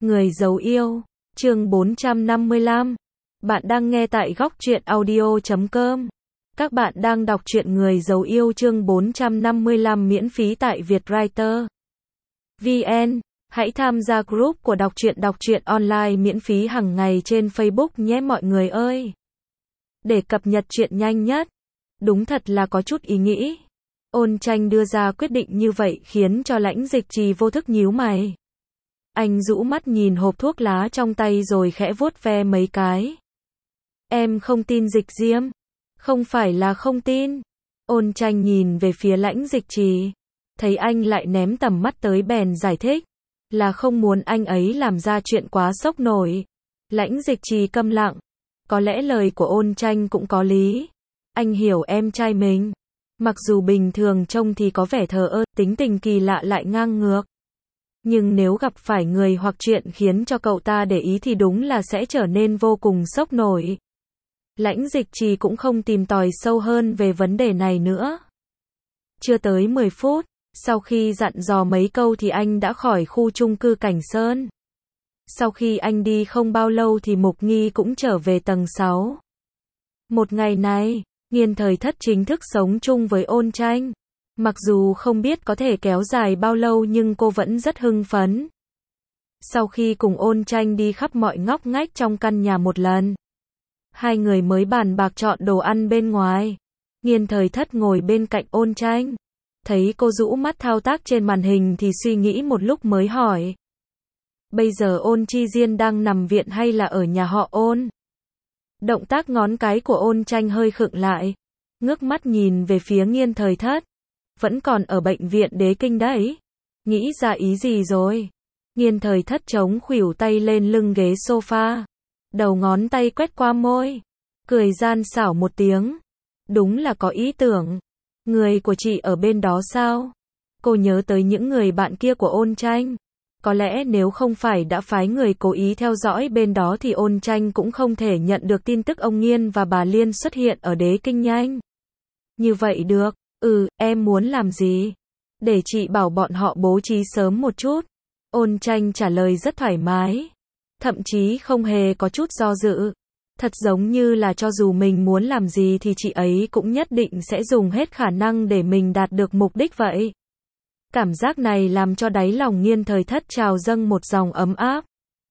Người giấu yêu, chương 455. Bạn đang nghe tại góc truyện audio.com. Các bạn đang đọc truyện Người giấu yêu chương 455 miễn phí tại Vietwriter VN. Hãy tham gia group của đọc truyện online miễn phí hàng ngày trên Facebook nhé mọi người ơi. Để cập nhật truyện nhanh nhất. Đúng thật là có chút ý nghĩ. Ôn Tranh đưa ra quyết định như vậy khiến cho Lãnh Dịch Trì vô thức nhíu mày. Anh rũ mắt nhìn hộp thuốc lá trong tay rồi khẽ vuốt ve mấy cái. Em không tin Dịch Diêm. Không phải là không tin. Ôn Tranh nhìn về phía Lãnh Dịch Trì. Thấy anh lại ném tầm mắt tới bèn giải thích. Là không muốn anh ấy làm ra chuyện quá sốc nổi. Lãnh Dịch Trì câm lặng. Có lẽ lời của Ôn Tranh cũng có lý. Anh hiểu em trai mình. Mặc dù bình thường trông thì có vẻ thờ ơ, tính tình kỳ lạ lại ngang ngược. Nhưng nếu gặp phải người hoặc chuyện khiến cho cậu ta để ý thì đúng là sẽ trở nên vô cùng sốc nổi. Lãnh Dịch Trì cũng không tìm tòi sâu hơn về vấn đề này nữa. Chưa tới 10 phút, sau khi dặn dò mấy câu thì anh đã khỏi khu chung cư Cảnh Sơn. Sau khi anh đi không bao lâu thì Mục Nghi cũng trở về tầng 6. Một ngày này, Nghiên Thời Thất chính thức sống chung với Ôn Tranh. Mặc dù không biết có thể kéo dài bao lâu nhưng cô vẫn rất hưng phấn. Sau khi cùng Ôn Tranh đi khắp mọi ngóc ngách trong căn nhà một lần, hai người mới bàn bạc chọn đồ ăn bên ngoài. Nghiên Thời Thất ngồi bên cạnh Ôn Tranh. Thấy cô rũ mắt thao tác trên màn hình thì suy nghĩ một lúc mới hỏi. Bây giờ Ôn Chi Diên đang nằm viện hay là ở nhà họ Ôn? Động tác ngón cái của Ôn Tranh hơi khựng lại. Ngước mắt nhìn về phía Nghiên Thời Thất. Vẫn còn ở bệnh viện Đế Kinh đấy. Nghĩ ra ý gì rồi? Nghiên Thời Thất chống khuỷu tay lên lưng ghế sofa. Đầu ngón tay quét qua môi. Cười gian xảo một tiếng. Đúng là có ý tưởng. Người của chị ở bên đó sao? Cô nhớ tới những người bạn kia của Ôn Tranh. Có lẽ nếu không phải đã phái người cố ý theo dõi bên đó thì Ôn Tranh cũng không thể nhận được tin tức ông Nghiên và bà Liên xuất hiện ở Đế Kinh nhanh. Như vậy được. Em muốn làm gì? Để chị bảo bọn họ bố trí sớm một chút. Ôn Tranh trả lời rất thoải mái. Thậm chí không hề có chút do dự. Thật giống như là cho dù mình muốn làm gì thì chị ấy cũng nhất định sẽ dùng hết khả năng để mình đạt được mục đích vậy. Cảm giác này làm cho đáy lòng Nghiên Thời Thất trào dâng một dòng ấm áp.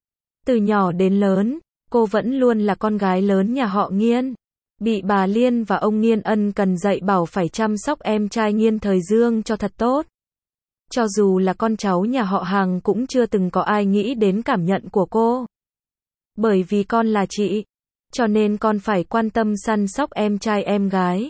Từ nhỏ đến lớn, cô vẫn luôn là con gái lớn nhà họ Nghiên. Bị bà Liên và ông Nghiên ân cần dạy bảo phải chăm sóc em trai Nghiên Thời Dương cho thật tốt. Cho dù là con cháu nhà họ Hàng cũng chưa từng có ai nghĩ đến cảm nhận của cô. Bởi vì con là chị, cho nên con phải quan tâm săn sóc em trai em gái.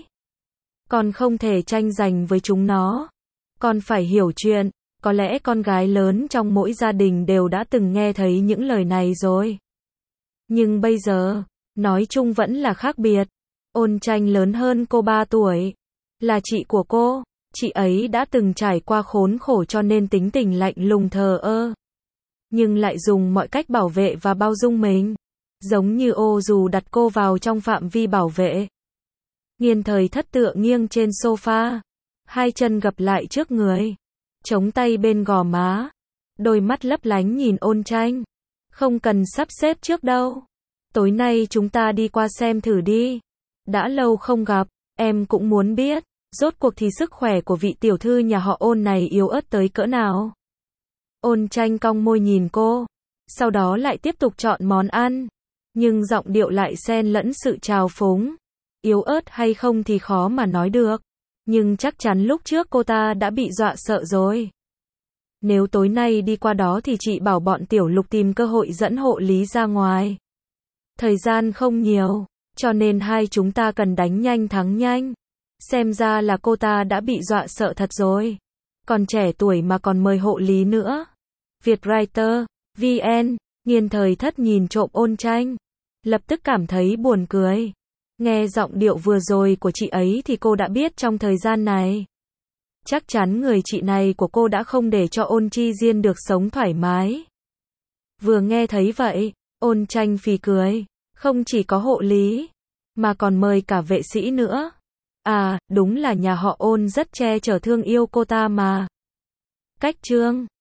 Con không thể tranh giành với chúng nó. Con phải hiểu chuyện, có lẽ con gái lớn trong mỗi gia đình đều đã từng nghe thấy những lời này rồi. Nhưng bây giờ, nói chung vẫn là khác biệt. Ôn Tranh lớn hơn cô 3 tuổi. Là chị của cô, chị ấy đã từng trải qua khốn khổ cho nên tính tình lạnh lùng thờ ơ. Nhưng lại dùng mọi cách bảo vệ và bao dung mình. Giống như ô dù đặt cô vào trong phạm vi bảo vệ. Nghiên Thời Thất tựa nghiêng trên sofa. Hai chân gập lại trước người. Chống tay bên gò má. Đôi mắt lấp lánh nhìn Ôn Tranh. Không cần sắp xếp trước đâu. Tối nay chúng ta đi qua xem thử đi. Đã lâu không gặp, em cũng muốn biết, rốt cuộc thì sức khỏe của vị tiểu thư nhà họ Ôn này yếu ớt tới cỡ nào. Ôn Tranh cong môi nhìn cô, sau đó lại tiếp tục chọn món ăn, nhưng giọng điệu lại xen lẫn sự trào phúng. Yếu ớt hay không thì khó mà nói được, nhưng chắc chắn lúc trước cô ta đã bị dọa sợ rồi. Nếu tối nay đi qua đó thì chị bảo bọn Tiểu Lục tìm cơ hội dẫn hộ lý ra ngoài. Thời gian không nhiều. Cho nên hai chúng ta cần đánh nhanh thắng nhanh. Xem ra là cô ta đã bị dọa sợ thật rồi. Còn trẻ tuổi mà còn mời hộ lý nữa. Vietwriter VN. Nghiên Thời Thất nhìn trộm Ôn Tranh. Lập tức cảm thấy buồn cười. Nghe giọng điệu vừa rồi của chị ấy thì cô đã biết trong thời gian này. Chắc chắn người chị này của cô đã không để cho Ôn Chi Diên được sống thoải mái. Vừa nghe thấy vậy, Ôn Tranh phì cười. Không chỉ có hộ lý, mà còn mời cả vệ sĩ nữa. À, đúng là nhà họ Ôn rất che chở thương yêu cô ta mà. Cách chương